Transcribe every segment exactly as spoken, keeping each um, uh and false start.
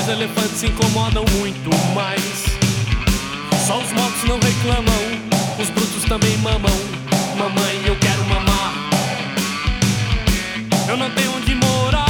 Os elefantes se incomodam muito mais. Só os mortos não reclamam, os brutos também mamam. Mamãe, eu quero mamar. Eu não tenho onde morar.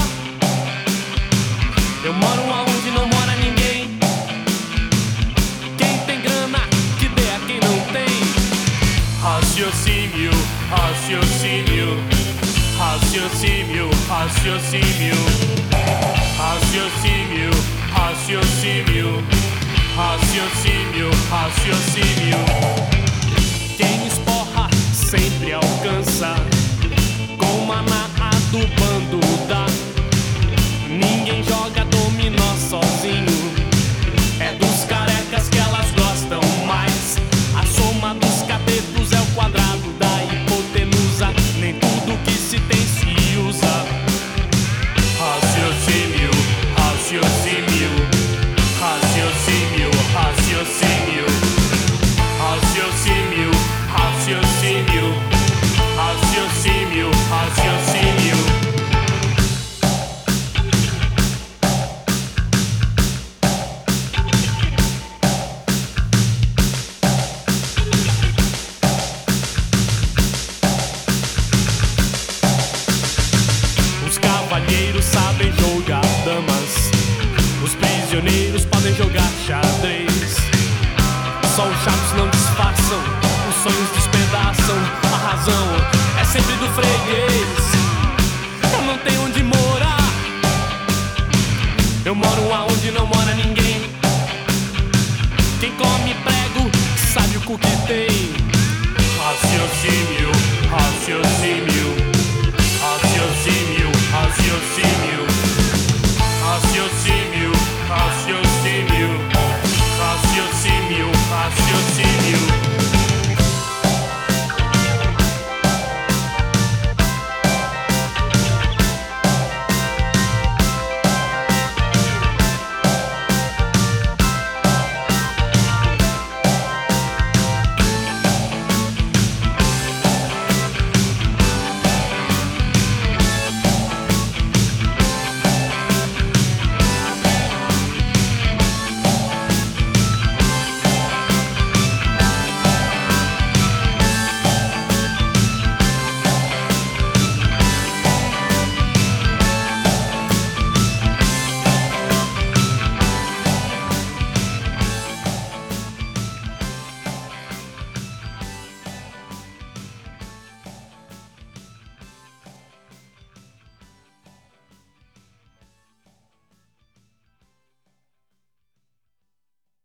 Eu moro aonde não mora ninguém. Quem tem grana, que dê a quem não tem. Raciocínio, raciocínio, raciocínio, raciocínio, raciocínio, raciocínio, raciocínio, raciocínio. Quem esporra sempre alcança, com maná do bando dá. Ninguém joga dominó sozinho, é dos carecas que elas gostam mais. A soma dos catetos é o quadrado da hipotenusa. Nem tudo que se tem se usa. Raciocínio, raciocínio, raciocínio, raciocínio, raciocínio, raciocínio, raciocínio, raciocínio. Os cavalheiros sabem jogar damas, os prisioneiros podem jogar xadrez. Só os chatos não disfarçam, os sonhos despedaçam. A razão é sempre do freguês. Eu não tenho onde morar. Eu moro aonde não mora ninguém. Quem come prego sabe o cu que tem. Raciocínio,